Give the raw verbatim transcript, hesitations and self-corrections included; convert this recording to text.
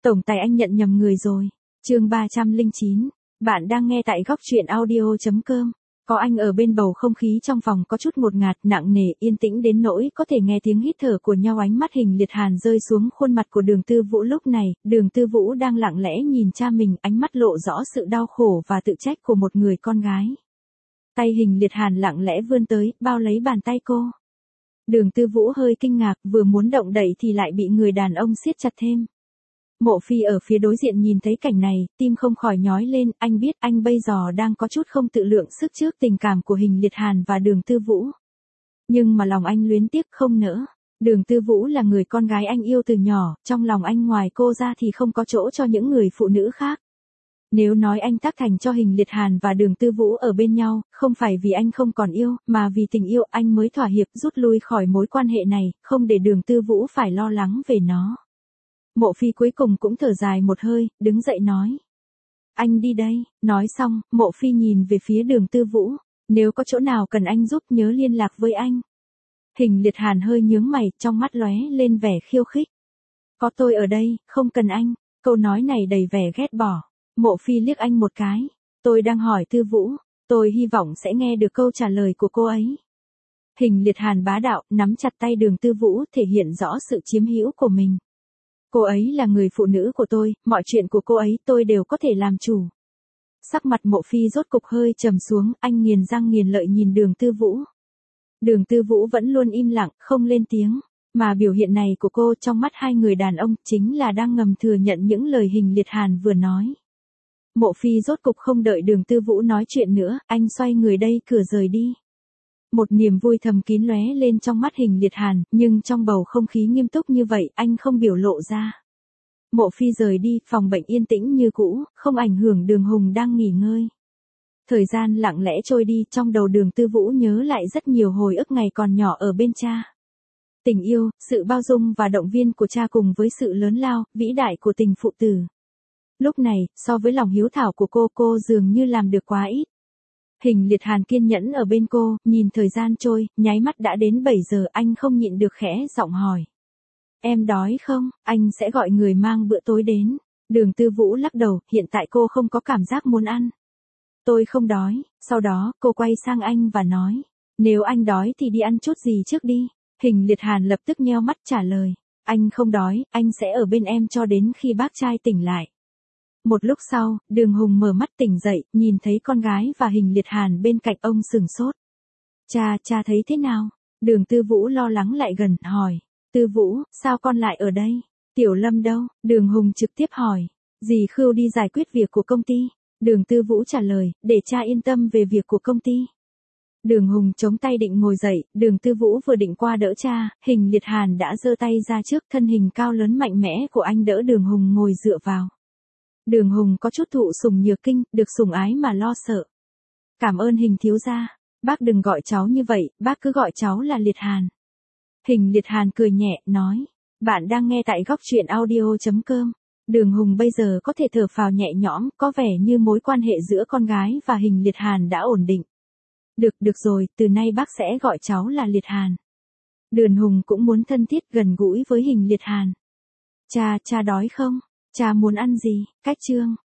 Tổng tài anh nhận nhầm người rồi. Chương ba trăm lẻ chín. Bạn đang nghe tại góc truyện audio chấm com. Có anh ở bên bầu không khí trong phòng có chút ngột ngạt, nặng nề, yên tĩnh đến nỗi có thể nghe tiếng hít thở của nhau. Ánh mắt Hình Liệt Hàn rơi xuống khuôn mặt của Đường Tư Vũ lúc này, Đường Tư Vũ đang lặng lẽ nhìn cha mình, ánh mắt lộ rõ sự đau khổ và tự trách của một người con gái. Tay Hình Liệt Hàn lặng lẽ vươn tới, bao lấy bàn tay cô. Đường Tư Vũ hơi kinh ngạc, vừa muốn động đậy thì lại bị người đàn ông siết chặt thêm. Mộ Phi ở phía đối diện nhìn thấy cảnh này, tim không khỏi nhói lên, anh biết anh bây giờ đang có chút không tự lượng sức trước tình cảm của Hình Liệt Hàn và Đường Tư Vũ. Nhưng mà lòng anh luyến tiếc không nỡ. Đường Tư Vũ là người con gái anh yêu từ nhỏ, trong lòng anh ngoài cô ra thì không có chỗ cho những người phụ nữ khác. Nếu nói anh tác thành cho Hình Liệt Hàn và Đường Tư Vũ ở bên nhau, không phải vì anh không còn yêu, mà vì tình yêu anh mới thỏa hiệp rút lui khỏi mối quan hệ này, không để Đường Tư Vũ phải lo lắng về nó. Mộ Phi cuối cùng cũng thở dài một hơi, đứng dậy nói. Anh đi đây, nói xong, Mộ Phi nhìn về phía Đường Tư Vũ, nếu có chỗ nào cần anh giúp nhớ liên lạc với anh. Hình Liệt Hàn hơi nhướng mày, trong mắt lóe lên vẻ khiêu khích. Có tôi ở đây, không cần anh, câu nói này đầy vẻ ghét bỏ. Mộ Phi liếc anh một cái, tôi đang hỏi Tư Vũ, tôi hy vọng sẽ nghe được câu trả lời của cô ấy. Hình Liệt Hàn bá đạo, nắm chặt tay Đường Tư Vũ thể hiện rõ sự chiếm hữu của mình. Cô ấy là người phụ nữ của tôi, mọi chuyện của cô ấy tôi đều có thể làm chủ. Sắc mặt Mộ Phi rốt cục hơi trầm xuống, anh nghiền răng nghiền lợi nhìn Đường Tư Vũ. Đường Tư Vũ vẫn luôn im lặng, không lên tiếng, mà biểu hiện này của cô trong mắt hai người đàn ông chính là đang ngầm thừa nhận những lời Hình Liệt Hàn vừa nói. Mộ Phi rốt cục không đợi Đường Tư Vũ nói chuyện nữa, anh xoay người đây cửa rời đi. Một niềm vui thầm kín lóe lên trong mắt Hình Liệt Hàn, nhưng trong bầu không khí nghiêm túc như vậy, anh không biểu lộ ra. Mộ Phi rời đi, phòng bệnh yên tĩnh như cũ, không ảnh hưởng Đường Hùng đang nghỉ ngơi. Thời gian lặng lẽ trôi đi, trong đầu Đường Tư Vũ nhớ lại rất nhiều hồi ức ngày còn nhỏ ở bên cha. Tình yêu, sự bao dung và động viên của cha cùng với sự lớn lao, vĩ đại của tình phụ tử. Lúc này, so với lòng hiếu thảo của cô, cô dường như làm được quá ít. Hình Liệt Hàn kiên nhẫn ở bên cô, nhìn thời gian trôi, nháy mắt đã đến bảy giờ, anh không nhịn được khẽ giọng hỏi. Em đói không, anh sẽ gọi người mang bữa tối đến. Đường Tư Vũ lắc đầu, hiện tại cô không có cảm giác muốn ăn. Tôi không đói, sau đó, cô quay sang anh và nói. Nếu anh đói thì đi ăn chút gì trước đi. Hình Liệt Hàn lập tức nheo mắt trả lời. Anh không đói, anh sẽ ở bên em cho đến khi bác trai tỉnh lại. Một lúc sau, Đường Hùng mở mắt tỉnh dậy, nhìn thấy con gái và Hình Liệt Hàn bên cạnh ông sừng sốt. Cha, cha thấy thế nào? Đường Tư Vũ lo lắng lại gần, hỏi. Tư Vũ, sao con lại ở đây? Tiểu Lâm đâu? Đường Hùng trực tiếp hỏi. Dì Khưu đi giải quyết việc của công ty. Đường Tư Vũ trả lời, để cha yên tâm về việc của công ty. Đường Hùng chống tay định ngồi dậy, Đường Tư Vũ vừa định qua đỡ cha, Hình Liệt Hàn đã giơ tay ra trước, thân hình cao lớn mạnh mẽ của anh đỡ Đường Hùng ngồi dựa vào. Đường Hùng có chút thụ sủng nhược kinh, được sủng ái mà lo sợ. Cảm ơn Hình thiếu gia, bác đừng gọi cháu như vậy, bác cứ gọi cháu là Liệt Hàn. Hình Liệt Hàn cười nhẹ, nói, bạn đang nghe tại góc truyện audio chấm com. Đường Hùng bây giờ có thể thở phào nhẹ nhõm, có vẻ như mối quan hệ giữa con gái và Hình Liệt Hàn đã ổn định. Được, được rồi, từ nay bác sẽ gọi cháu là Liệt Hàn. Đường Hùng cũng muốn thân thiết gần gũi với Hình Liệt Hàn. Cha, cha đói không? Cha muốn ăn gì? Cách chương.